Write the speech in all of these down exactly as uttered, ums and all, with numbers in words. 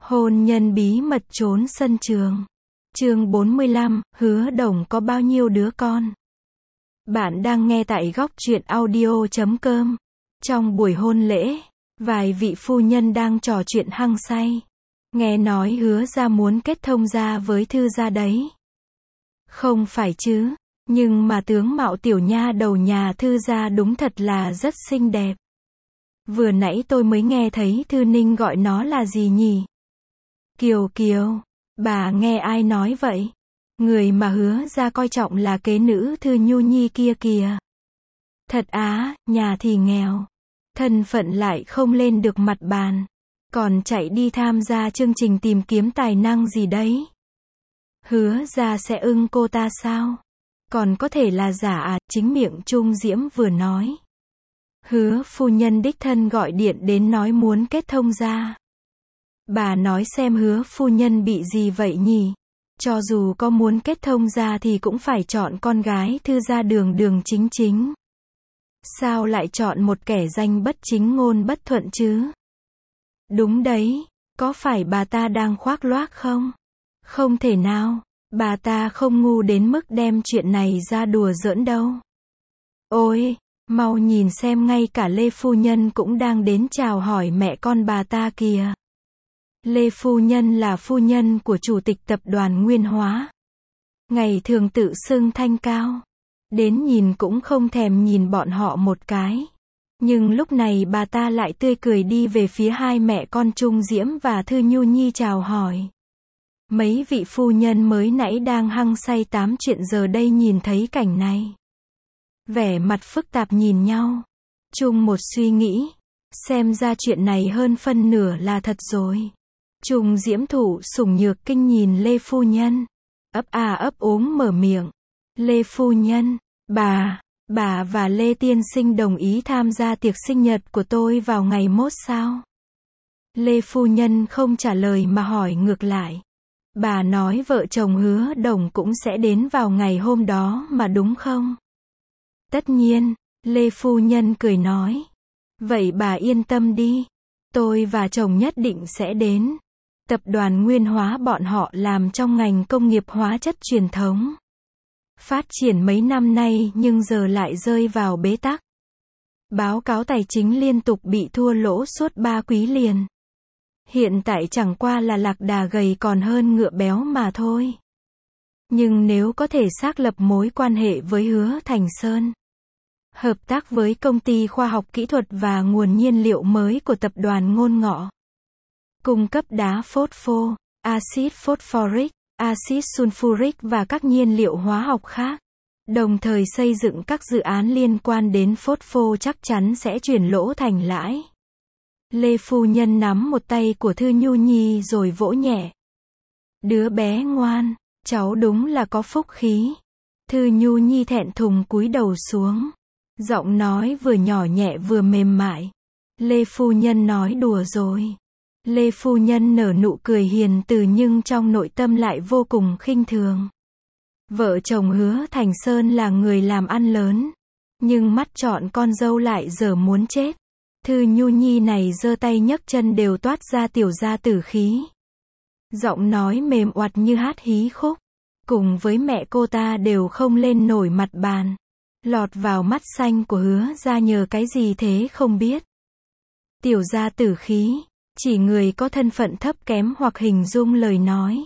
Hôn nhân bí mật trốn sân trường. Chương bốn mươi lăm, Hứa Đồng có bao nhiêu đứa con? Bạn đang nghe tại góc truyện audio chấm com. Trong buổi hôn lễ, vài vị phu nhân đang trò chuyện hăng say. Nghe nói Hứa gia muốn kết thông gia với Thư gia đấy. Không phải chứ, nhưng mà tướng mạo tiểu nha đầu nhà Thư gia đúng thật là rất xinh đẹp. Vừa nãy tôi mới nghe thấy Thư Ninh gọi nó là gì nhỉ? Kiều Kiều, bà nghe ai nói vậy? Người mà Hứa gia coi trọng là kế nữ Thư Nhu Nhi kia kìa. Thật á, nhà thì nghèo, thân phận lại không lên được mặt bàn, còn chạy đi tham gia chương trình tìm kiếm tài năng gì đấy. Hứa gia sẽ ưng cô ta sao? Còn có thể là giả à? Chính miệng Trung Diễm vừa nói. Hứa phu nhân đích thân gọi điện đến nói muốn kết thông gia. Bà nói xem Hứa phu nhân bị gì vậy nhỉ? Cho dù có muốn kết thông gia thì cũng phải chọn con gái Thư gia đường đường chính chính. Sao lại chọn một kẻ danh bất chính ngôn bất thuận chứ? Đúng đấy, có phải bà ta đang khoác loác không? Không thể nào, bà ta không ngu đến mức đem chuyện này ra đùa giỡn đâu. Ôi, mau nhìn xem, ngay cả Lê phu nhân cũng đang đến chào hỏi mẹ con bà ta kìa. Lê phu nhân là phu nhân của chủ tịch tập đoàn Nguyên Hóa. Ngày thường tự xưng thanh cao, đến nhìn cũng không thèm nhìn bọn họ một cái. Nhưng lúc này bà ta lại tươi cười đi về phía hai mẹ con Trung Diễm và Thư Nhu Nhi chào hỏi. Mấy vị phu nhân mới nãy đang hăng say tám chuyện giờ đây nhìn thấy cảnh này, vẻ mặt phức tạp nhìn nhau, chung một suy nghĩ, xem ra chuyện này hơn phân nửa là thật rồi. Trung Diễm thụ sủng nhược kinh nhìn Lê phu nhân, ấp à ấp úng mở miệng. Lê phu nhân, bà, bà và Lê tiên sinh đồng ý tham gia tiệc sinh nhật của tôi vào ngày mốt sao? Lê phu nhân không trả lời mà hỏi ngược lại. Bà nói vợ chồng Hứa Đồng cũng sẽ đến vào ngày hôm đó mà đúng không? Tất nhiên, Lê phu nhân cười nói. Vậy bà yên tâm đi, tôi và chồng nhất định sẽ đến. Tập đoàn Nguyên Hóa bọn họ làm trong ngành công nghiệp hóa chất truyền thống, phát triển mấy năm nay nhưng giờ lại rơi vào bế tắc. Báo cáo tài chính liên tục bị thua lỗ suốt ba quý liền. Hiện tại chẳng qua là lạc đà gầy còn hơn ngựa béo mà thôi. Nhưng nếu có thể xác lập mối quan hệ với Hứa Thành Sơn, hợp tác với công ty khoa học kỹ thuật và nguồn nhiên liệu mới của tập đoàn Ngôn Ngọ, cung cấp đá phốt phô, axit phosphoric, axit sulfuric và các nhiên liệu hóa học khác, đồng thời xây dựng các dự án liên quan đến phốt phô, chắc chắn sẽ chuyển lỗ thành lãi. Lê phu nhân nắm một tay của Thư Nhu Nhi rồi vỗ nhẹ. Đứa bé ngoan, cháu đúng là có phúc khí. Thư Nhu Nhi thẹn thùng cúi đầu xuống, giọng nói vừa nhỏ nhẹ vừa mềm mại. Lê phu nhân nói đùa rồi. Lê phu nhân nở nụ cười hiền từ nhưng trong nội tâm lại vô cùng khinh thường. Vợ chồng Hứa Thành Sơn là người làm ăn lớn, nhưng mắt chọn con dâu lại giờ muốn chết. Thư Nhu Nhi này giơ tay nhấc chân đều toát ra tiểu gia tử khí. Giọng nói mềm oặt như hát hí khúc, cùng với mẹ cô ta đều không lên nổi mặt bàn. Lọt vào mắt xanh của Hứa gia nhờ cái gì thế không biết. Tiểu gia tử khí, chỉ người có thân phận thấp kém hoặc hình dung lời nói,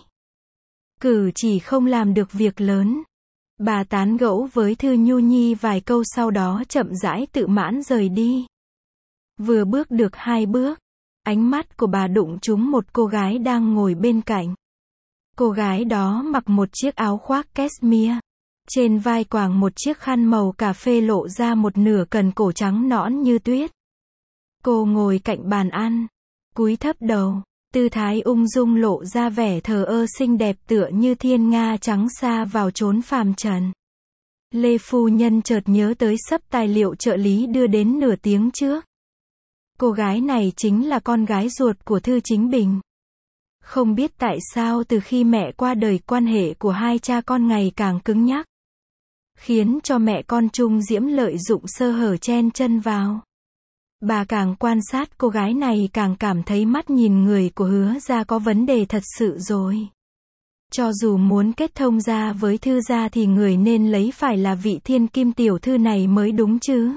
cử chỉ không làm được việc lớn. Bà tán gẫu với Thư Nhu Nhi vài câu sau đó chậm rãi tự mãn rời đi. Vừa bước được hai bước, ánh mắt của bà đụng trúng một cô gái đang ngồi bên cạnh. Cô gái đó mặc một chiếc áo khoác cashmere, trên vai quàng một chiếc khăn màu cà phê lộ ra một nửa cần cổ trắng nõn như tuyết. Cô ngồi cạnh bàn ăn, cúi thấp đầu, tư thái ung dung lộ ra vẻ thờ ơ xinh đẹp tựa như thiên nga trắng xa vào chốn phàm trần. Lê phu nhân chợt nhớ tới xấp tài liệu trợ lý đưa đến nửa tiếng trước. Cô gái này chính là con gái ruột của Thư Chính Bình. Không biết tại sao từ khi mẹ qua đời quan hệ của hai cha con ngày càng cứng nhắc, khiến cho mẹ con Trung Diễm lợi dụng sơ hở chen chân vào. Bà càng quan sát cô gái này càng cảm thấy mắt nhìn người của Hứa gia có vấn đề thật sự rồi. Cho dù muốn kết thông gia với Thư gia thì người nên lấy phải là vị thiên kim tiểu thư này mới đúng chứ.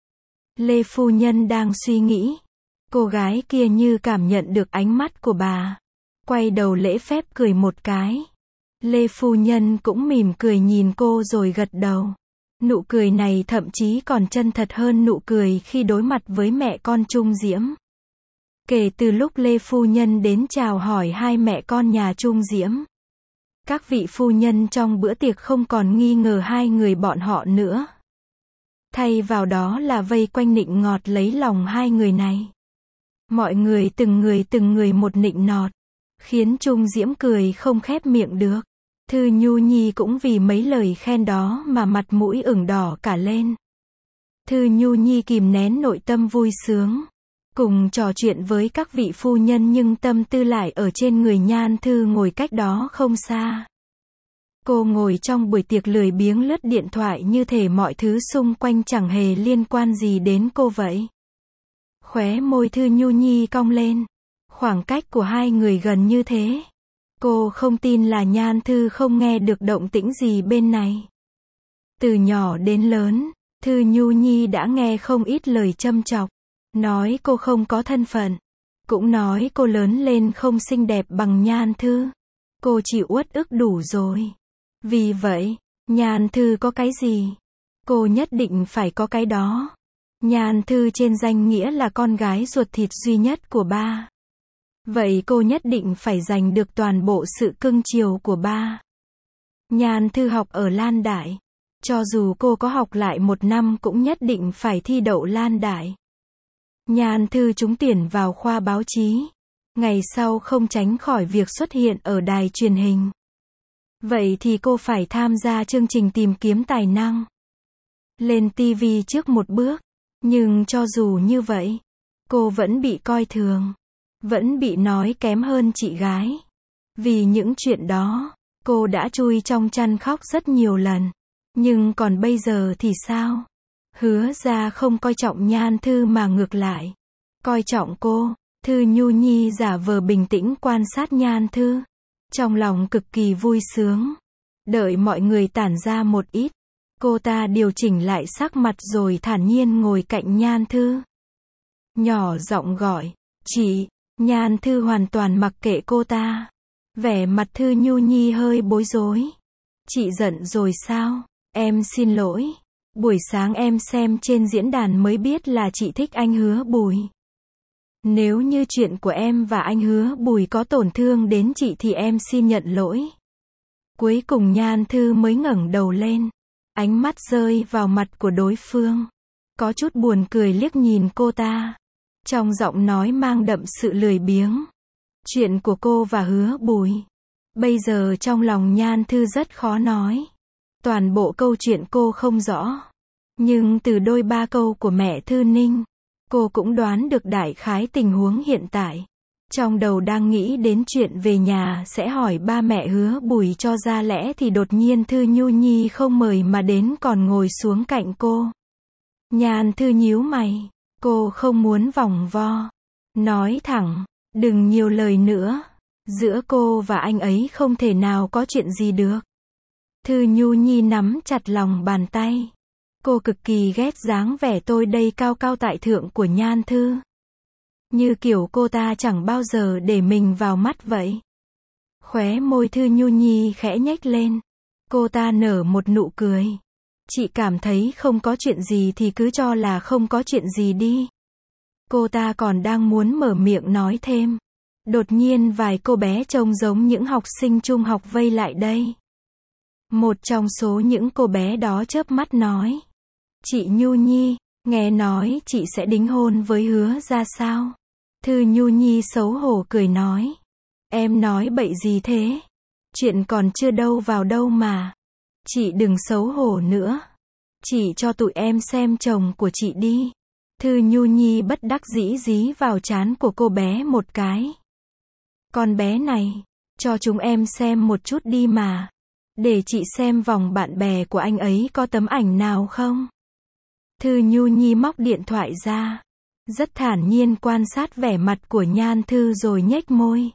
Lê phu nhân đang suy nghĩ. Cô gái kia như cảm nhận được ánh mắt của bà. Quay đầu lễ phép cười một cái. Lê phu nhân cũng mỉm cười nhìn cô rồi gật đầu. Nụ cười này thậm chí còn chân thật hơn nụ cười khi đối mặt với mẹ con Trung Diễm. Kể từ lúc Lê phu nhân đến chào hỏi hai mẹ con nhà Trung Diễm, các vị phu nhân trong bữa tiệc không còn nghi ngờ hai người bọn họ nữa. Thay vào đó là vây quanh nịnh ngọt lấy lòng hai người này. Mọi người từng người từng người một nịnh nọt, khiến Trung Diễm cười không khép miệng được. Thư Nhu Nhi cũng vì mấy lời khen đó mà mặt mũi ửng đỏ cả lên. Thư Nhu Nhi kìm nén nội tâm vui sướng, cùng trò chuyện với các vị phu nhân nhưng tâm tư lại ở trên người Nhan Thư ngồi cách đó không xa. Cô ngồi trong buổi tiệc lười biếng lướt điện thoại như thể mọi thứ xung quanh chẳng hề liên quan gì đến cô vậy. Khóe môi Thư Nhu Nhi cong lên. Khoảng cách của hai người gần như thế. Cô không tin là Nhan Thư không nghe được động tĩnh gì bên này. Từ nhỏ đến lớn, Thư Nhu Nhi đã nghe không ít lời châm chọc. Nói cô không có thân phận. Cũng nói cô lớn lên không xinh đẹp bằng Nhan Thư. Cô chịu uất ức đủ rồi. Vì vậy, Nhan Thư có cái gì? Cô nhất định phải có cái đó. Nhan Thư trên danh nghĩa là con gái ruột thịt duy nhất của ba. Vậy cô nhất định phải giành được toàn bộ sự cưng chiều của ba. Nhan Thư học ở Lan Đại. Cho dù cô có học lại một năm cũng nhất định phải thi đậu Lan Đại. Nhan Thư trúng tuyển vào khoa báo chí. Ngày sau không tránh khỏi việc xuất hiện ở đài truyền hình. Vậy thì cô phải tham gia chương trình tìm kiếm tài năng. Lên ti vi trước một bước. Nhưng cho dù như vậy, cô vẫn bị coi thường. Vẫn bị nói kém hơn chị gái. Vì những chuyện đó, cô đã chui trong chăn khóc rất nhiều lần. Nhưng còn bây giờ thì sao? Hứa ra không coi trọng Nhan Thư mà ngược lại. Coi trọng cô. Thư Nhu Nhi giả vờ bình tĩnh quan sát Nhan Thư. Trong lòng cực kỳ vui sướng. Đợi mọi người tản ra một ít. Cô ta điều chỉnh lại sắc mặt rồi thản nhiên ngồi cạnh Nhan Thư. Nhỏ giọng gọi, chị. Nhan Thư hoàn toàn mặc kệ cô ta. Vẻ mặt Thư Nhu Nhi hơi bối rối. Chị giận rồi sao? Em xin lỗi. Buổi sáng em xem trên diễn đàn mới biết là chị thích anh Hứa Bùi. Nếu như chuyện của em và anh Hứa Bùi có tổn thương đến chị thì em xin nhận lỗi. Cuối cùng Nhan Thư mới ngẩng đầu lên. Ánh mắt rơi vào mặt của đối phương. Có chút buồn cười liếc nhìn cô ta. Trong giọng nói mang đậm sự lười biếng. Chuyện của cô và Hứa Bùi. Bây giờ trong lòng Nhan Thư rất khó nói. Toàn bộ câu chuyện cô không rõ. Nhưng từ đôi ba câu của mẹ Thư Ninh, cô cũng đoán được đại khái tình huống hiện tại. Trong đầu đang nghĩ đến chuyện về nhà sẽ hỏi ba mẹ Hứa Bùi cho ra lẽ thì đột nhiên Thư Nhu Nhi không mời mà đến còn ngồi xuống cạnh cô. Nhan Thư nhíu mày. Cô không muốn vòng vo. Nói thẳng, đừng nhiều lời nữa. Giữa cô và anh ấy không thể nào có chuyện gì được. Thư Nhu Nhi nắm chặt lòng bàn tay. Cô cực kỳ ghét dáng vẻ tôi đây cao cao tại thượng của Nhan Thư. Như kiểu cô ta chẳng bao giờ để mình vào mắt vậy. Khóe môi Thư Nhu Nhi khẽ nhếch lên. Cô ta nở một nụ cười. Chị cảm thấy không có chuyện gì thì cứ cho là không có chuyện gì đi. Cô ta còn đang muốn mở miệng nói thêm. Đột nhiên vài cô bé trông giống những học sinh trung học vây lại đây. Một trong số những cô bé đó chớp mắt nói. Chị Nhu Nhi, nghe nói chị sẽ đính hôn với Hứa ra sao? Thư Nhu Nhi xấu hổ cười nói. Em nói bậy gì thế? Chuyện còn chưa đâu vào đâu mà. Chị đừng xấu hổ nữa. Chỉ cho tụi em xem chồng của chị đi. Thư Nhu Nhi bất đắc dĩ dí vào trán của cô bé một cái. Con bé này, cho chúng em xem một chút đi mà. Để chị xem vòng bạn bè của anh ấy có tấm ảnh nào không? Thư Nhu Nhi móc điện thoại ra. rất thản nhiên quan sát vẻ mặt của Nhan Thư rồi nhếch môi.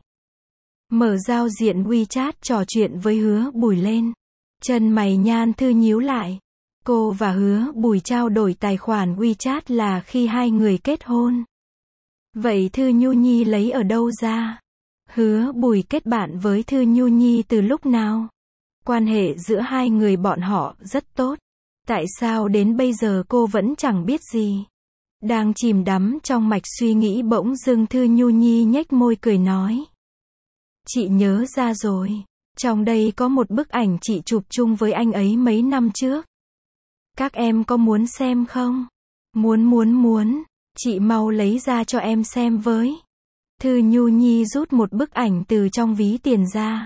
Mở giao diện WeChat trò chuyện với Hứa Bùi lên. Chân mày Nhan Thư nhíu lại. Cô và Hứa Bùi trao đổi tài khoản WeChat là khi hai người kết hôn. Vậy Thư Nhu Nhi lấy ở đâu ra? Hứa Bùi kết bạn với Thư Nhu Nhi từ lúc nào? Quan hệ giữa hai người bọn họ rất tốt. Tại sao đến bây giờ cô vẫn chẳng biết gì? Đang chìm đắm trong mạch suy nghĩ bỗng dưng Thư Nhu Nhi nhếch môi cười nói. Chị nhớ ra rồi. Trong đây có một bức ảnh chị chụp chung với anh ấy mấy năm trước. Các em có muốn xem không? Muốn muốn muốn. Chị mau lấy ra cho em xem với. Thư Nhu Nhi rút một bức ảnh từ trong ví tiền ra.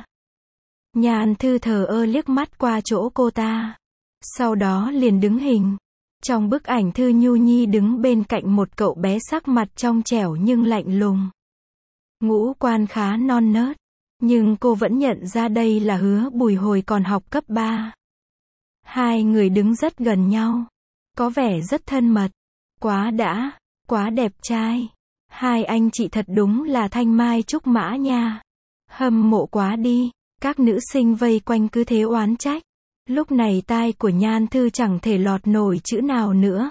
Nhan Thư thờ ơ liếc mắt qua chỗ cô ta. Sau đó liền đứng hình. Trong bức ảnh Thư Nhu Nhi đứng bên cạnh một cậu bé sắc mặt trong trẻo nhưng lạnh lùng. Ngũ quan khá non nớt. Nhưng cô vẫn nhận ra đây là Hứa Bùi hồi còn học cấp ba. Hai người đứng rất gần nhau. Có vẻ rất thân mật. Quá đã, quá đẹp trai. Hai anh chị thật đúng là thanh mai trúc mã nha. Hâm mộ quá đi. Các nữ sinh vây quanh cứ thế oán trách. Lúc này tai của Nhan Thư chẳng thể lọt nổi chữ nào nữa.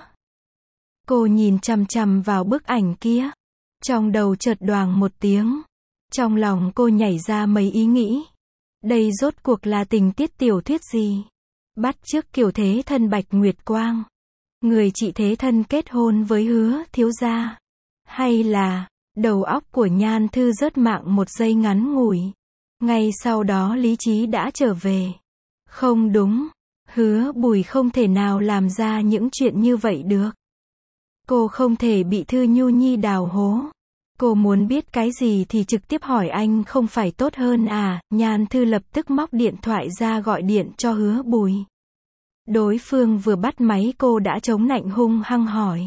Cô nhìn chằm chằm vào bức ảnh kia. Trong đầu chợt đoàng một tiếng. Trong lòng cô nhảy ra mấy ý nghĩ. Đây rốt cuộc là tình tiết tiểu thuyết gì? Bắt chước kiểu thế thân Bạch Nguyệt Quang. Người chị thế thân kết hôn với Hứa thiếu gia. Hay là, đầu óc của Nhan Thư rớt mạng một giây ngắn ngủi. Ngay sau đó lý trí đã trở về. Không đúng, Hứa Bùi không thể nào làm ra những chuyện như vậy được. Cô không thể bị Thư Nhu Nhi đào hố. Cô muốn biết cái gì thì trực tiếp hỏi anh không phải tốt hơn à? Nhan Thư lập tức móc điện thoại ra gọi điện cho Hứa Bùi. Đối phương vừa bắt máy cô đã chống nạnh hung hăng hỏi.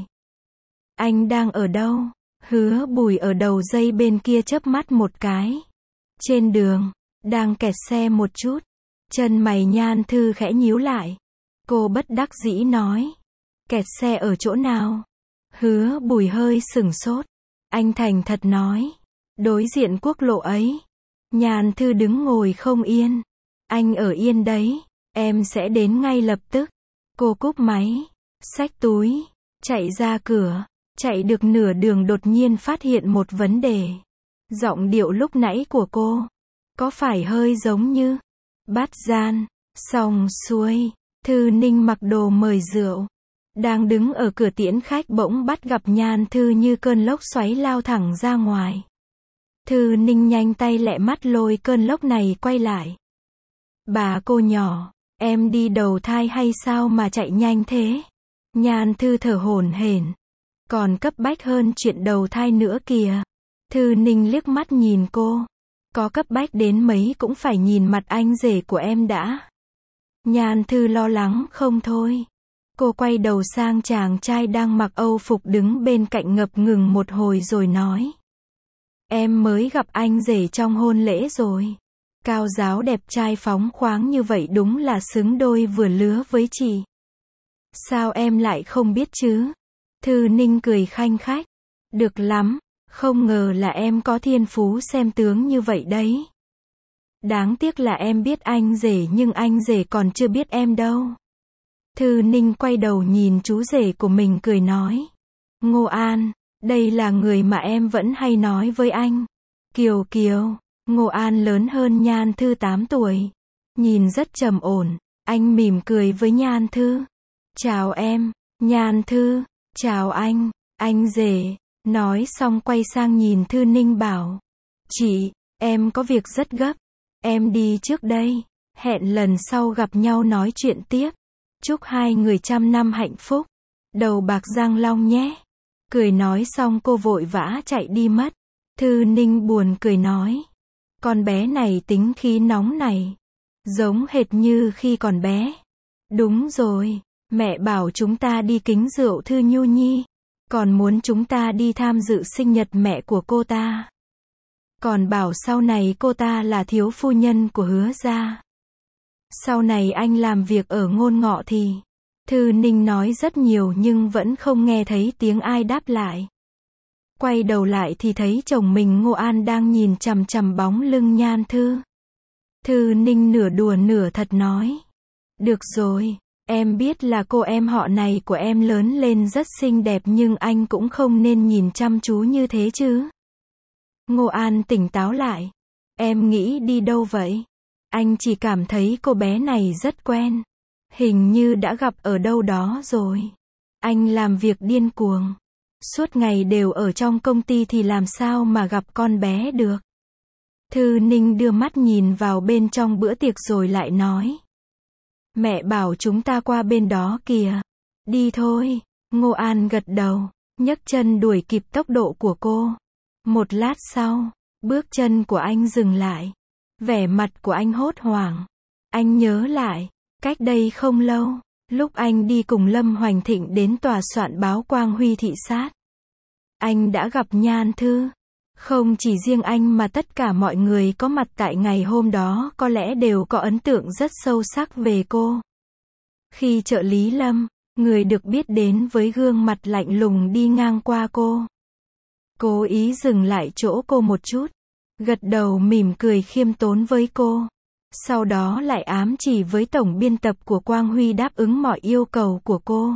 Anh đang ở đâu? Hứa Bùi ở đầu dây bên kia chớp mắt một cái. Trên đường, đang kẹt xe một chút. Chân mày Nhan Thư khẽ nhíu lại. Cô bất đắc dĩ nói. Kẹt xe ở chỗ nào? Hứa Bùi hơi sửng sốt. Anh thành thật nói. Đối diện quốc lộ ấy. Nhan Thư đứng ngồi không yên. Anh ở yên đấy. Em sẽ đến ngay lập tức. Cô cúp máy. Xách túi. Chạy ra cửa. Chạy được nửa đường đột nhiên phát hiện một vấn đề. Giọng điệu lúc nãy của cô. Có phải hơi giống như. Bát gian. Xong xuôi. Thư Ninh mặc đồ mời rượu. Đang đứng ở cửa tiễn khách bỗng bắt gặp Nhan Thư như cơn lốc xoáy lao thẳng ra ngoài. Thư Ninh nhanh tay lẹ mắt lôi cơn lốc này quay lại. Bà cô nhỏ, em đi đầu thai hay sao mà chạy nhanh thế? Nhan Thư thở hổn hển. Còn cấp bách hơn chuyện đầu thai nữa kìa. Thư Ninh liếc mắt nhìn cô. Có cấp bách đến mấy cũng phải nhìn mặt anh rể của em đã. Nhan Thư lo lắng không thôi. Cô quay đầu sang chàng trai đang mặc âu phục đứng bên cạnh ngập ngừng một hồi rồi nói. Em mới gặp anh rể trong hôn lễ rồi. Cao giáo đẹp trai phóng khoáng như vậy đúng là xứng đôi vừa lứa với chị. Sao em lại không biết chứ? Thư Ninh cười khanh khách. Được lắm, không ngờ là em có thiên phú xem tướng như vậy đấy. Đáng tiếc là em biết anh rể nhưng anh rể còn chưa biết em đâu. Thư Ninh quay đầu nhìn chú rể của mình cười nói. Ngô An, đây là người mà em vẫn hay nói với anh. Kiều Kiều, Ngô An lớn hơn Nhan Thư tám tuổi. Nhìn rất trầm ổn, anh mỉm cười với Nhan Thư. Chào em, Nhan Thư, chào anh, anh rể. Nói xong quay sang nhìn Thư Ninh bảo. Chị, em có việc rất gấp. Em đi trước đây. Hẹn lần sau gặp nhau nói chuyện tiếp. Chúc hai người trăm năm hạnh phúc. Đầu bạc răng long nhé. Cười nói xong cô vội vã chạy đi mất. Thư Ninh buồn cười nói. Con bé này tính khí nóng này. Giống hệt như khi còn bé. Đúng rồi. Mẹ bảo chúng ta đi kính rượu Thư Nhu Nhi. Còn muốn chúng ta đi tham dự sinh nhật mẹ của cô ta. Còn bảo sau này cô ta là thiếu phu nhân của Hứa gia. Sau này anh làm việc ở Ngôn Ngọ thì. Thư Ninh nói rất nhiều nhưng vẫn không nghe thấy tiếng ai đáp lại. Quay đầu lại thì thấy chồng mình Ngô An đang nhìn chằm chằm bóng lưng Nhan Thư. Thư Ninh nửa đùa nửa thật nói. Được rồi, em biết là cô em họ này của em lớn lên rất xinh đẹp nhưng anh cũng không nên nhìn chăm chú như thế chứ. Ngô An tỉnh táo lại. Em nghĩ đi đâu vậy? Anh chỉ cảm thấy cô bé này rất quen. Hình như đã gặp ở đâu đó rồi. Anh làm việc điên cuồng. Suốt ngày đều ở trong công ty thì làm sao mà gặp con bé được. Thư Ninh đưa mắt nhìn vào bên trong bữa tiệc rồi lại nói. Mẹ bảo chúng ta qua bên đó kìa. Đi thôi. Ngô An gật đầu, nhấc chân đuổi kịp tốc độ của cô. Một lát sau, bước chân của anh dừng lại. Vẻ mặt của anh hốt hoảng. Anh nhớ lại, cách đây không lâu, lúc anh đi cùng Lâm Hoành Thịnh đến tòa soạn báo Quang Huy thị sát. Anh đã gặp Nhan Thư. Không chỉ riêng anh mà tất cả mọi người có mặt tại ngày hôm đó có lẽ đều có ấn tượng rất sâu sắc về cô. Khi trợ lý Lâm, người được biết đến với gương mặt lạnh lùng đi ngang qua cô, cố ý dừng lại chỗ cô một chút, gật đầu mỉm cười khiêm tốn với cô. Sau đó lại ám chỉ với tổng biên tập của Quang Huy đáp ứng mọi yêu cầu của cô.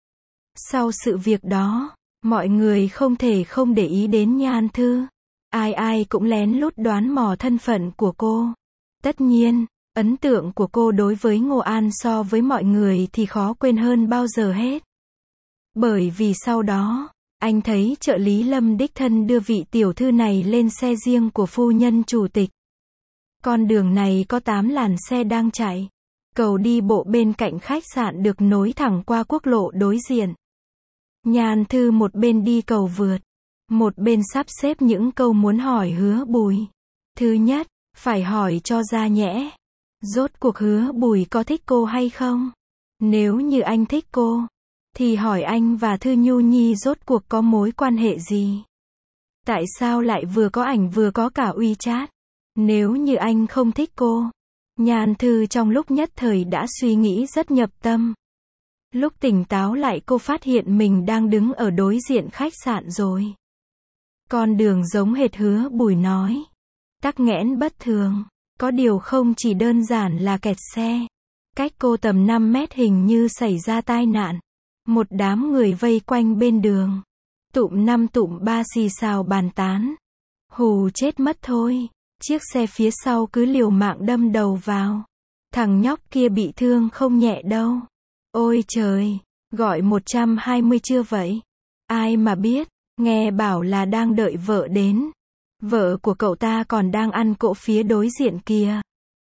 Sau sự việc đó, mọi người không thể không để ý đến Nhan Thư. Ai ai cũng lén lút đoán mò thân phận của cô. Tất nhiên, ấn tượng của cô đối với Ngô An so với mọi người thì khó quên hơn bao giờ hết. Bởi vì sau đó, anh thấy trợ lý Lâm đích thân đưa vị tiểu thư này lên xe riêng của phu nhân chủ tịch. Con đường này có tám làn xe đang chạy. Cầu đi bộ bên cạnh khách sạn được nối thẳng qua quốc lộ đối diện. Nhan Thư một bên đi cầu vượt, một bên sắp xếp những câu muốn hỏi Hứa Bùi. Thứ nhất, phải hỏi cho ra nhẽ. Rốt cuộc Hứa Bùi có thích cô hay không? Nếu như anh thích cô, thì hỏi anh và Thư Nhu Nhi rốt cuộc có mối quan hệ gì? Tại sao lại vừa có ảnh vừa có cả WeChat? Nếu như anh không thích cô, Nhan Thư trong lúc nhất thời đã suy nghĩ rất nhập tâm. Lúc tỉnh táo lại cô phát hiện mình đang đứng ở đối diện khách sạn rồi. Con đường giống hệt Hứa Bùi nói. Tắc nghẽn bất thường. Có điều không chỉ đơn giản là kẹt xe. Cách cô tầm năm mét hình như xảy ra tai nạn. Một đám người vây quanh bên đường. Tụm năm tụm ba xì xào bàn tán. Hù chết mất thôi. Chiếc xe phía sau cứ liều mạng đâm đầu vào. Thằng nhóc kia bị thương không nhẹ đâu. Ôi trời, gọi một trăm hai mươi chưa vậy? Ai mà biết, nghe bảo là đang đợi vợ đến. Vợ của cậu ta còn đang ăn cỗ phía đối diện kia.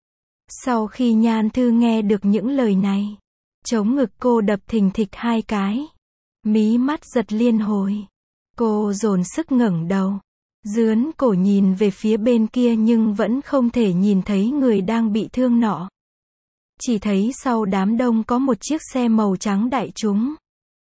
Sau khi Nhan Thư nghe được những lời này, chống ngực cô đập thình thịch hai cái. Mí mắt giật liên hồi. Cô dồn sức ngẩng đầu. Dướn cổ nhìn về phía bên kia nhưng vẫn không thể nhìn thấy người đang bị thương nọ. Chỉ thấy sau đám đông có một chiếc xe màu trắng đại chúng.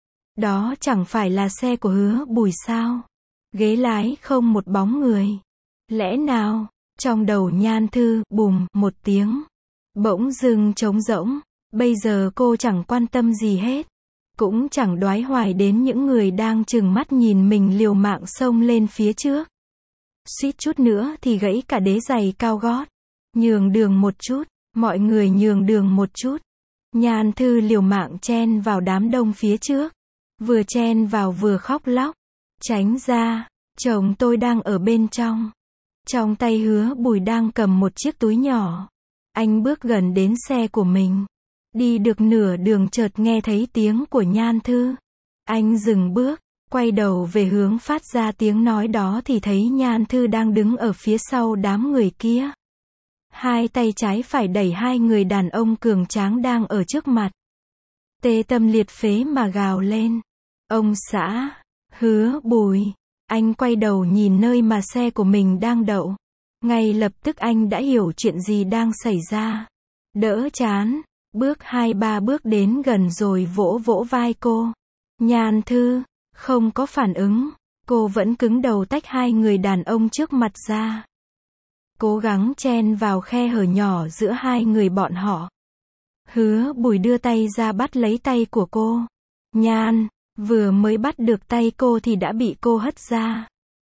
Đó chẳng phải là xe của Hứa Bùi sao? Ghế lái không một bóng người. Lẽ nào, trong đầu Nhan Thư, bùm, một tiếng. Bỗng dưng trống rỗng. Bây giờ cô chẳng quan tâm gì hết. Cũng chẳng đoái hoài đến những người đang trừng mắt nhìn mình liều mạng xông lên phía trước. Suýt chút nữa thì gãy cả đế giày cao gót. Nhường đường một chút. Mọi người nhường đường một chút. Nhan Thư liều mạng chen vào đám đông phía trước. Vừa chen vào vừa khóc lóc. Tránh ra, chồng tôi đang ở bên trong. Trong tay Hứa Bùi đang cầm một chiếc túi nhỏ. Anh bước gần đến xe của mình. Đi được nửa đường chợt nghe thấy tiếng của Nhan Thư. Anh dừng bước, quay đầu về hướng phát ra tiếng nói đó thì thấy Nhan Thư đang đứng ở phía sau đám người kia. Hai tay trái phải đẩy hai người đàn ông cường tráng đang ở trước mặt. Tê tâm liệt phế mà gào lên. Ông xã, Hứa Bùi. Anh quay đầu nhìn nơi mà xe của mình đang đậu. Ngay lập tức anh đã hiểu chuyện gì đang xảy ra. Đỡ chán, bước hai ba bước đến gần rồi vỗ vỗ vai cô. Nhan Thư, không có phản ứng. Cô vẫn cứng đầu tách hai người đàn ông trước mặt ra. Cố gắng chen vào khe hở nhỏ giữa hai người bọn họ. Hứa Bùi đưa tay ra bắt lấy tay của cô. Nhan, vừa mới bắt được tay cô thì đã bị cô hất ra.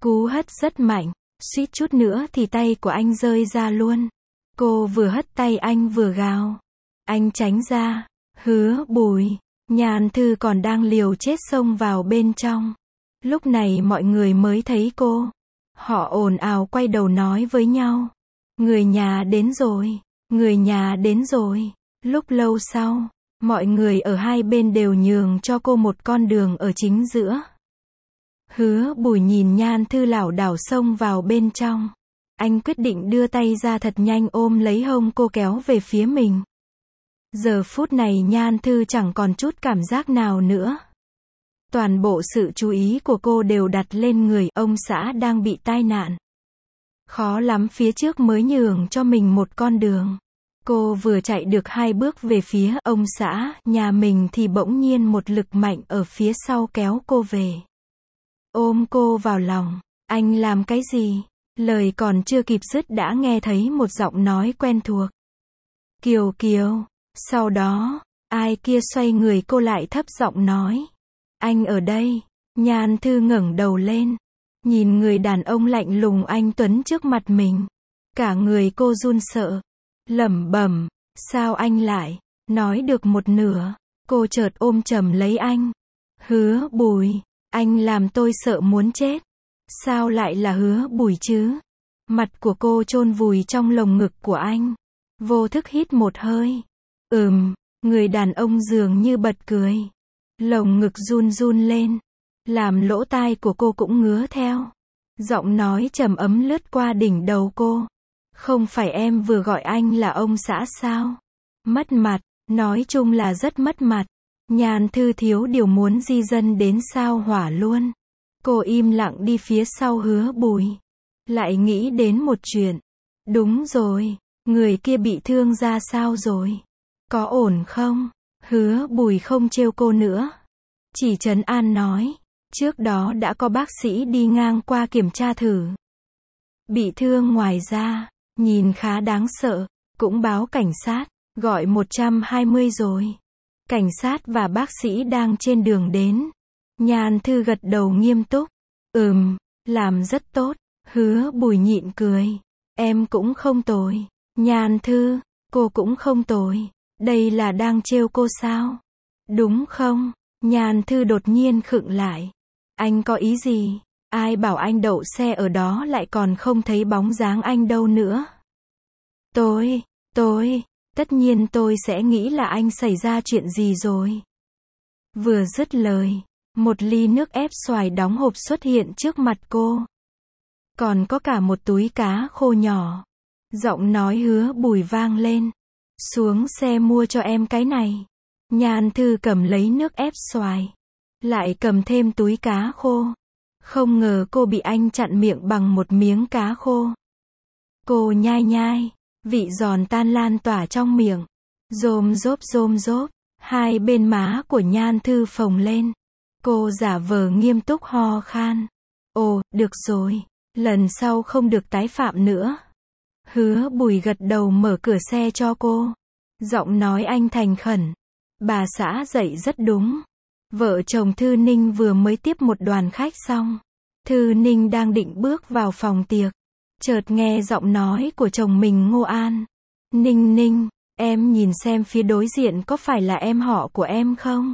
Cú hất rất mạnh, suýt chút nữa thì tay của anh rơi ra luôn. Cô vừa hất tay anh vừa gào. Anh tránh ra. Hứa Bùi. Nhan Thư còn đang liều chết xông vào bên trong. Lúc này mọi người mới thấy cô. Họ ồn ào quay đầu nói với nhau. Người nhà đến rồi. Người nhà đến rồi. Lúc lâu sau, mọi người ở hai bên đều nhường cho cô một con đường ở chính giữa. Hứa Bùi nhìn Nhan Thư lảo đảo xông vào bên trong. Anh quyết định đưa tay ra thật nhanh ôm lấy hông cô kéo về phía mình. Giờ phút này Nhan Thư chẳng còn chút cảm giác nào nữa. Toàn bộ sự chú ý của cô đều đặt lên người ông xã đang bị tai nạn. Khó lắm phía trước mới nhường cho mình một con đường. Cô vừa chạy được hai bước về phía ông xã nhà mình thì bỗng nhiên một lực mạnh ở phía sau kéo cô về. Ôm cô vào lòng. Anh làm cái gì? Lời còn chưa kịp dứt đã nghe thấy một giọng nói quen thuộc. Kiều Kiều. Sau đó, ai kia xoay người cô lại thấp giọng nói. Anh ở đây. Nhan Thư ngẩng đầu lên. Nhìn người đàn ông lạnh lùng anh tuấn trước mặt mình. Cả người cô run sợ. Lẩm bẩm, sao anh lại, nói được một nửa. Cô chợt ôm chầm lấy anh. Hứa Bùi, anh làm tôi sợ muốn chết. Sao lại là Hứa Bùi chứ? Mặt của cô chôn vùi trong lồng ngực của anh. Vô thức hít một hơi. Ừm, người đàn ông dường như bật cười. Lồng ngực run run lên. Làm lỗ tai của cô cũng ngứa theo. Giọng nói trầm ấm lướt qua đỉnh đầu cô. Không phải em vừa gọi anh là ông xã sao? Mất mặt, nói chung là rất mất mặt. Nhan Thư thiếu điều muốn di dân đến sao hỏa luôn. Cô im lặng đi phía sau Hứa Bùi. Lại nghĩ đến một chuyện. Đúng rồi, người kia bị thương ra sao rồi? Có ổn không? Hứa Bùi không trêu cô nữa. Chỉ trấn an nói. Trước đó đã có bác sĩ đi ngang qua kiểm tra thử. Bị thương ngoài ra, nhìn khá đáng sợ. Cũng báo cảnh sát, gọi một hai không rồi. Cảnh sát và bác sĩ đang trên đường đến. Nhan Thư gật đầu nghiêm túc. Ừm, làm rất tốt. Hứa Bùi nhịn cười. Em cũng không tồi. Nhan Thư, cô cũng không tồi. Đây là đang trêu cô sao? Đúng không? Nhan Thư đột nhiên khựng lại. Anh có ý gì? Ai bảo anh đậu xe ở đó lại còn không thấy bóng dáng anh đâu nữa? Tôi, tôi, tất nhiên tôi sẽ nghĩ là anh xảy ra chuyện gì rồi. Vừa dứt lời, một ly nước ép xoài đóng hộp xuất hiện trước mặt cô. Còn có cả một túi cá khô nhỏ. Giọng nói Hứa Bùi vang lên. Xuống xe mua cho em cái này. Nhan Thư cầm lấy nước ép xoài. Lại cầm thêm túi cá khô. Không ngờ cô bị anh chặn miệng bằng một miếng cá khô. Cô nhai nhai. Vị giòn tan lan tỏa trong miệng. Rôm rốp rôm rốp. Hai bên má của Nhan Thư phồng lên. Cô giả vờ nghiêm túc ho khan. Ồ, được rồi. Lần sau không được tái phạm nữa. Hứa Bùi gật đầu mở cửa xe cho cô. Giọng nói anh thành khẩn. Bà xã dạy rất đúng. Vợ chồng Thư Ninh vừa mới tiếp một đoàn khách xong. Thư Ninh đang định bước vào phòng tiệc. Chợt nghe giọng nói của chồng mình Ngô An. Ninh Ninh, em nhìn xem phía đối diện có phải là em họ của em không?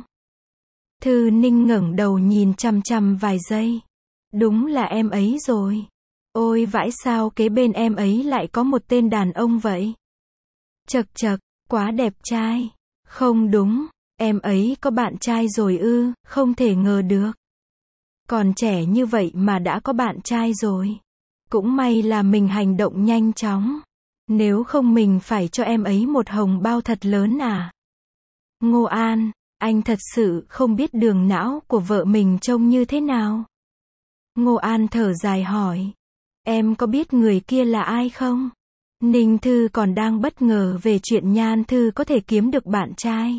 Thư Ninh ngẩng đầu nhìn chằm chằm vài giây. Đúng là em ấy rồi. Ôi vãi sao kế bên em ấy lại có một tên đàn ông vậy? Chật chật, quá đẹp trai. Không đúng, em ấy có bạn trai rồi ư, không thể ngờ được. Còn trẻ như vậy mà đã có bạn trai rồi. Cũng may là mình hành động nhanh chóng. Nếu không mình phải cho em ấy một hồng bao thật lớn à. Ngô An, anh thật sự không biết đường não của vợ mình trông như thế nào. Ngô An thở dài hỏi. Em có biết người kia là ai không? Ninh Thư còn đang bất ngờ về chuyện Nhan Thư có thể kiếm được bạn trai.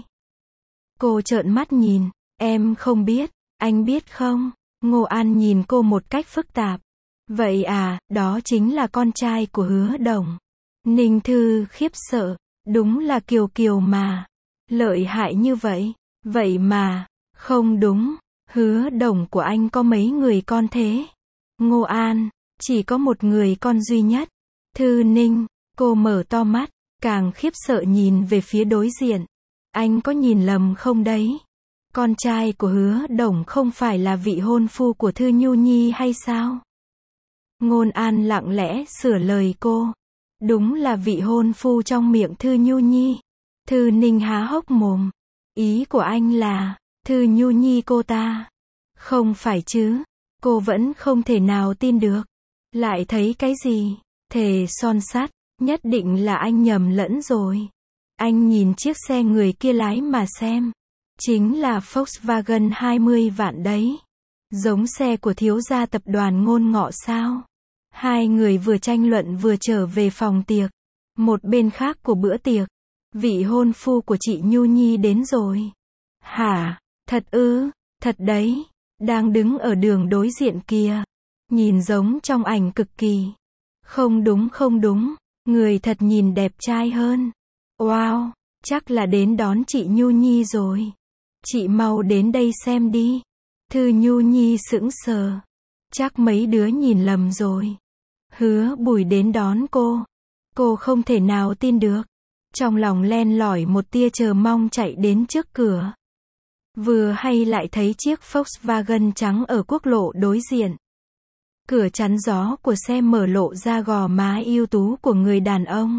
Cô trợn mắt nhìn. Em không biết, anh biết không? Ngô An nhìn cô một cách phức tạp. Vậy à, đó chính là con trai của Hứa Đồng. Ninh Thư khiếp sợ. Đúng là Kiều Kiều mà. Lợi hại như vậy. Vậy mà, không đúng. Hứa Đồng của anh có mấy người con thế? Ngô An, chỉ có một người con duy nhất. Thư Ninh, cô mở to mắt, càng khiếp sợ nhìn về phía đối diện. Anh có nhìn lầm không đấy? Con trai của Hứa Đồng không phải là vị hôn phu của Thư Nhu Nhi hay sao? Ngôn An lặng lẽ sửa lời cô. Đúng là vị hôn phu trong miệng Thư Nhu Nhi. Thư Ninh há hốc mồm. Ý của anh là, Thư Nhu Nhi cô ta. Không phải chứ, cô vẫn không thể nào tin được. Lại thấy cái gì? Thề son sắt, nhất định là anh nhầm lẫn rồi. Anh nhìn chiếc xe người kia lái mà xem. Chính là Volkswagen hai mươi vạn đấy. Giống xe của thiếu gia tập đoàn Ngôn Ngọ sao? Hai người vừa tranh luận vừa trở về phòng tiệc. Một bên khác của bữa tiệc, vị hôn phu của chị Nhu Nhi đến rồi. Hả? Thật ư? Thật đấy. Đang đứng ở đường đối diện kia. Nhìn giống trong ảnh cực kỳ. Không đúng không đúng. Người thật nhìn đẹp trai hơn. Wow, chắc là đến đón chị Nhu Nhi rồi. Chị mau đến đây xem đi. Thư Nhu Nhi sững sờ. Chắc mấy đứa nhìn lầm rồi. Hứa Bùi đến đón cô. Cô không thể nào tin được. Trong lòng len lỏi một tia chờ mong chạy đến trước cửa. Vừa hay lại thấy chiếc Volkswagen trắng ở quốc lộ đối diện. Cửa chắn gió của xe mở lộ ra gò má ưu tú của người đàn ông.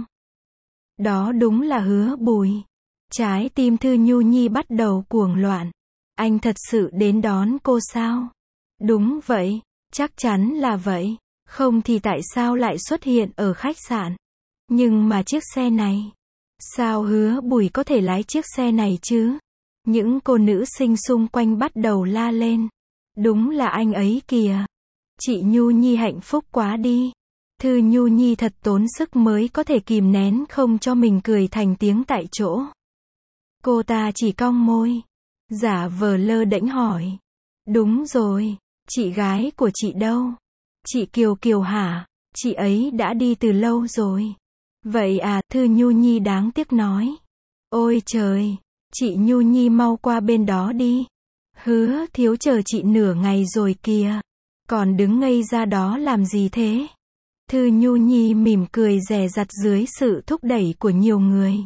Đó đúng là Hứa Bùi. Trái tim Thư Nhu Nhi bắt đầu cuồng loạn. Anh thật sự đến đón cô sao? Đúng vậy, chắc chắn là vậy. Không thì tại sao lại xuất hiện ở khách sạn? Nhưng mà chiếc xe này, sao Hứa Bùi có thể lái chiếc xe này chứ? Những cô nữ sinh xung quanh bắt đầu la lên. Đúng là anh ấy kìa. Chị Nhu Nhi hạnh phúc quá đi. Thư Nhu Nhi thật tốn sức mới có thể kìm nén không cho mình cười thành tiếng tại chỗ. Cô ta chỉ cong môi, giả vờ lơ đễnh hỏi. Đúng rồi, chị gái của chị đâu? Chị Kiều Kiều hả? Chị ấy đã đi từ lâu rồi. Vậy à, Thư Nhu Nhi đáng tiếc nói. Ôi trời, chị Nhu Nhi mau qua bên đó đi. Hứa thiếu chờ chị nửa ngày rồi kìa. Còn đứng ngây ra đó làm gì thế? Thư Nhu Nhi mỉm cười dè dặt dưới sự thúc đẩy của nhiều người.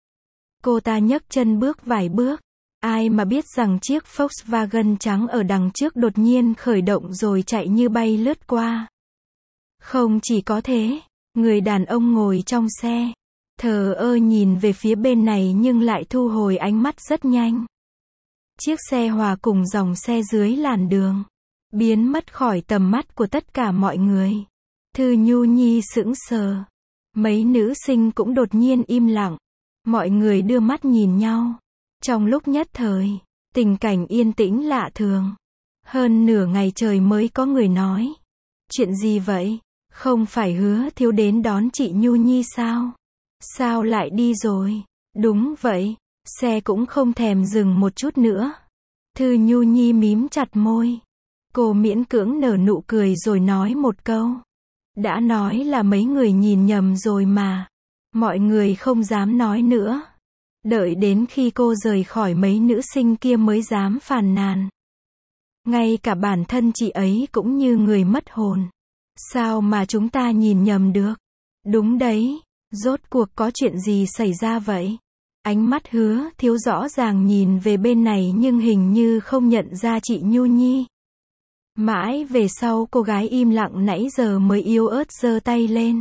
Cô ta nhấc chân bước vài bước. Ai mà biết rằng chiếc Volkswagen trắng ở đằng trước đột nhiên khởi động rồi chạy như bay lướt qua. Không chỉ có thế, người đàn ông ngồi trong xe, thờ ơ nhìn về phía bên này nhưng lại thu hồi ánh mắt rất nhanh. Chiếc xe hòa cùng dòng xe dưới làn đường, biến mất khỏi tầm mắt của tất cả mọi người. Thư Nhu Nhi sững sờ. Mấy nữ sinh cũng đột nhiên im lặng. Mọi người đưa mắt nhìn nhau. Trong lúc nhất thời, tình cảnh yên tĩnh lạ thường. Hơn nửa ngày trời mới có người nói. Chuyện gì vậy? Không phải Hứa thiếu đến đón chị Nhu Nhi sao? Sao lại đi rồi? Đúng vậy, xe cũng không thèm dừng một chút nữa. Thư Nhu Nhi mím chặt môi. Cô miễn cưỡng nở nụ cười rồi nói một câu. Đã nói là mấy người nhìn nhầm rồi mà. Mọi người không dám nói nữa. Đợi đến khi cô rời khỏi mấy nữ sinh kia mới dám phàn nàn. Ngay cả bản thân chị ấy cũng như người mất hồn. Sao mà chúng ta nhìn nhầm được? Đúng đấy, rốt cuộc có chuyện gì xảy ra vậy? Ánh mắt Hứa thiếu rõ ràng nhìn về bên này nhưng hình như không nhận ra chị Nhu Nhi. Mãi về sau cô gái im lặng nãy giờ mới yếu ớt giơ tay lên.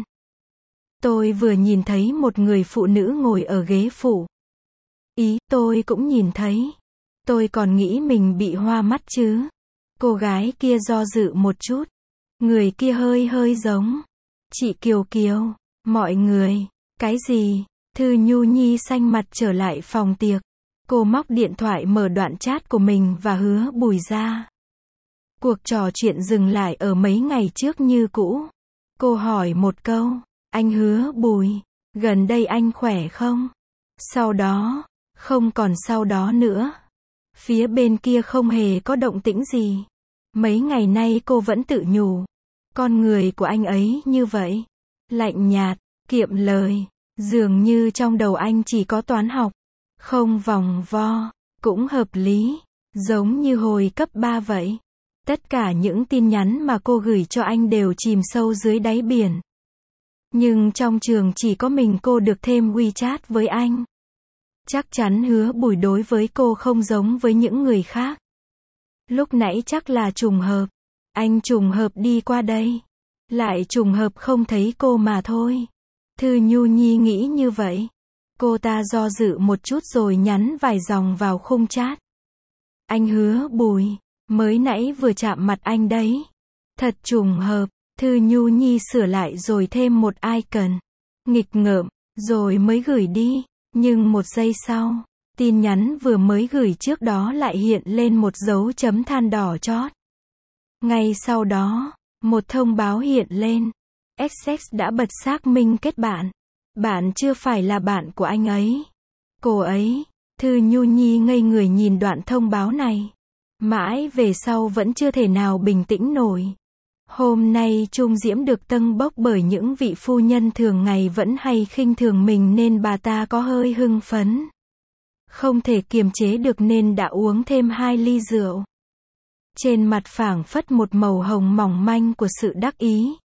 Tôi vừa nhìn thấy một người phụ nữ ngồi ở ghế phụ. Ý, tôi cũng nhìn thấy. Tôi còn nghĩ mình bị hoa mắt chứ. Cô gái kia do dự một chút. Người kia hơi hơi giống chị Kiều Kiều. Mọi người, cái gì? Thư Nhu Nhi xanh mặt trở lại phòng tiệc. Cô móc điện thoại mở đoạn chat của mình và Hứa Bùi ra. Cuộc trò chuyện dừng lại ở mấy ngày trước như cũ. Cô hỏi một câu, anh Hứa Bùi, gần đây anh khỏe không? Sau đó, không còn sau đó nữa. Phía bên kia không hề có động tĩnh gì. Mấy ngày nay cô vẫn tự nhủ. Con người của anh ấy như vậy. Lạnh nhạt, kiệm lời. Dường như trong đầu anh chỉ có toán học. Không vòng vo, cũng hợp lý. Giống như hồi cấp ba vậy. Tất cả những tin nhắn mà cô gửi cho anh đều chìm sâu dưới đáy biển. Nhưng trong trường chỉ có mình cô được thêm WeChat với anh. Chắc chắn Hứa Bùi đối với cô không giống với những người khác. Lúc nãy chắc là trùng hợp. Anh trùng hợp đi qua đây. Lại trùng hợp không thấy cô mà thôi. Thư Nhu Nhi nghĩ như vậy. Cô ta do dự một chút rồi nhắn vài dòng vào khung chat. Anh Hứa Bùi, mới nãy vừa chạm mặt anh đấy. Thật trùng hợp. Thư Nhu Nhi sửa lại rồi thêm một icon. Nghịch ngợm, rồi mới gửi đi. Nhưng một giây sau, tin nhắn vừa mới gửi trước đó lại hiện lên một dấu chấm than đỏ chót. Ngay sau đó, một thông báo hiện lên. ích ích đã bật xác minh kết bạn. Bạn chưa phải là bạn của anh ấy. Cô ấy, Thư Nhu Nhi ngây người nhìn đoạn thông báo này. Mãi về sau vẫn chưa thể nào bình tĩnh nổi. Hôm nay Trung Diễm được tâng bốc bởi những vị phu nhân thường ngày vẫn hay khinh thường mình nên bà ta có hơi hưng phấn. Không thể kiềm chế được nên đã uống thêm hai ly rượu. Trên mặt phảng phất một màu hồng mỏng manh của sự đắc ý.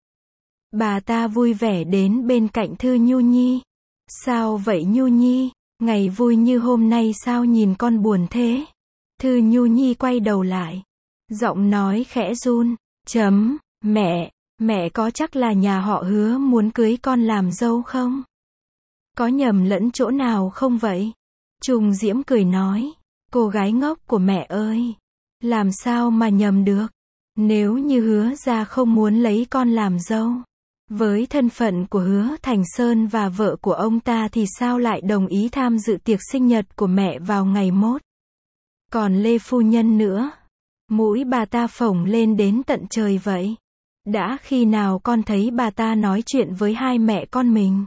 Bà ta vui vẻ đến bên cạnh Thư Nhu Nhi. Sao vậy Nhu Nhi, ngày vui như hôm nay sao nhìn con buồn thế? Thư Nhu Nhi quay đầu lại. Giọng nói khẽ run. Chấm, mẹ, mẹ có chắc là nhà họ Hứa muốn cưới con làm dâu không? Có nhầm lẫn chỗ nào không vậy? Trung Diễm cười nói. Cô gái ngốc của mẹ ơi. Làm sao mà nhầm được? Nếu như Hứa gia không muốn lấy con làm dâu, với thân phận của Hứa Thành Sơn và vợ của ông ta thì sao lại đồng ý tham dự tiệc sinh nhật của mẹ vào ngày mốt? Còn Lê phu nhân nữa. Mũi bà ta phồng lên đến tận trời vậy. Đã khi nào con thấy bà ta nói chuyện với hai mẹ con mình?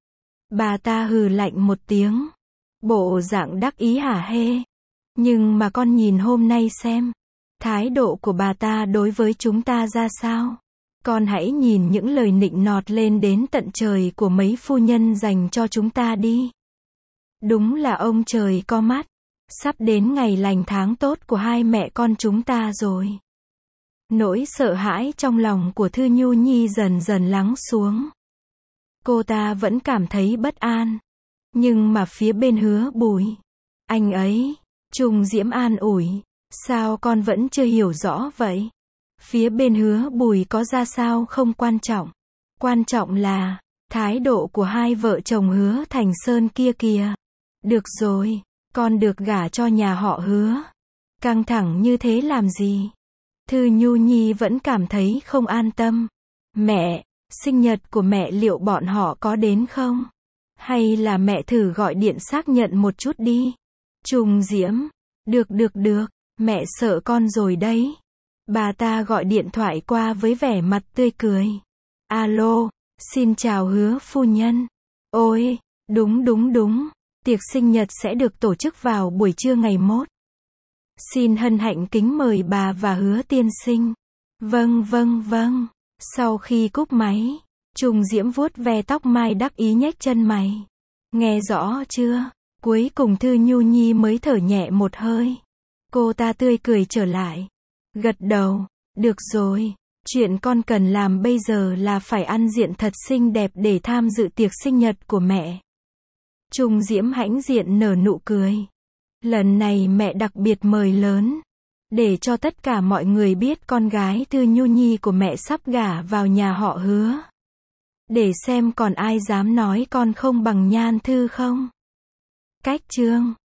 Bà ta hừ lạnh một tiếng. Bộ dạng đắc ý hả hê. Nhưng mà con nhìn hôm nay xem. Thái độ của bà ta đối với chúng ta ra sao? Con hãy nhìn những lời nịnh nọt lên đến tận trời của mấy phu nhân dành cho chúng ta đi. Đúng là ông trời có mắt. Sắp đến ngày lành tháng tốt của hai mẹ con chúng ta rồi. Nỗi sợ hãi trong lòng của Thư Nhu Nhi dần dần lắng xuống. Cô ta vẫn cảm thấy bất an. Nhưng mà phía bên Hứa Bùi, anh ấy, Trung Diễm an ủi. Sao con vẫn chưa hiểu rõ vậy? Phía bên Hứa Bùi có ra sao không quan trọng. Quan trọng là thái độ của hai vợ chồng Hứa Thành Sơn kia kìa. Được rồi, con được gả cho nhà họ Hứa. Căng thẳng như thế làm gì? Thư Nhu Nhi vẫn cảm thấy không an tâm. Mẹ, sinh nhật của mẹ liệu bọn họ có đến không? Hay là mẹ thử gọi điện xác nhận một chút đi. Trung Diễm, được được được, mẹ sợ con rồi đấy. Bà ta gọi điện thoại qua với vẻ mặt tươi cười. Alo, xin chào Hứa phu nhân. Ôi, đúng đúng đúng, tiệc sinh nhật sẽ được tổ chức vào buổi trưa ngày mốt. Xin hân hạnh kính mời bà và Hứa tiên sinh. Vâng vâng vâng. Sau khi cúp máy, Trung Diễm vuốt ve tóc mai đắc ý nhếch chân mày. Nghe rõ chưa? Cuối cùng Thư Nhu Nhi mới thở nhẹ một hơi. Cô ta tươi cười trở lại. Gật đầu. Được rồi. Chuyện con cần làm bây giờ là phải ăn diện thật xinh đẹp để tham dự tiệc sinh nhật của mẹ. Trung Diễm hãnh diện nở nụ cười. Lần này mẹ đặc biệt mời lớn. Để cho tất cả mọi người biết con gái Thư Nhu Nhi của mẹ sắp gả vào nhà họ Hứa. Để xem còn ai dám nói con không bằng Nhan Thư không. Cách chương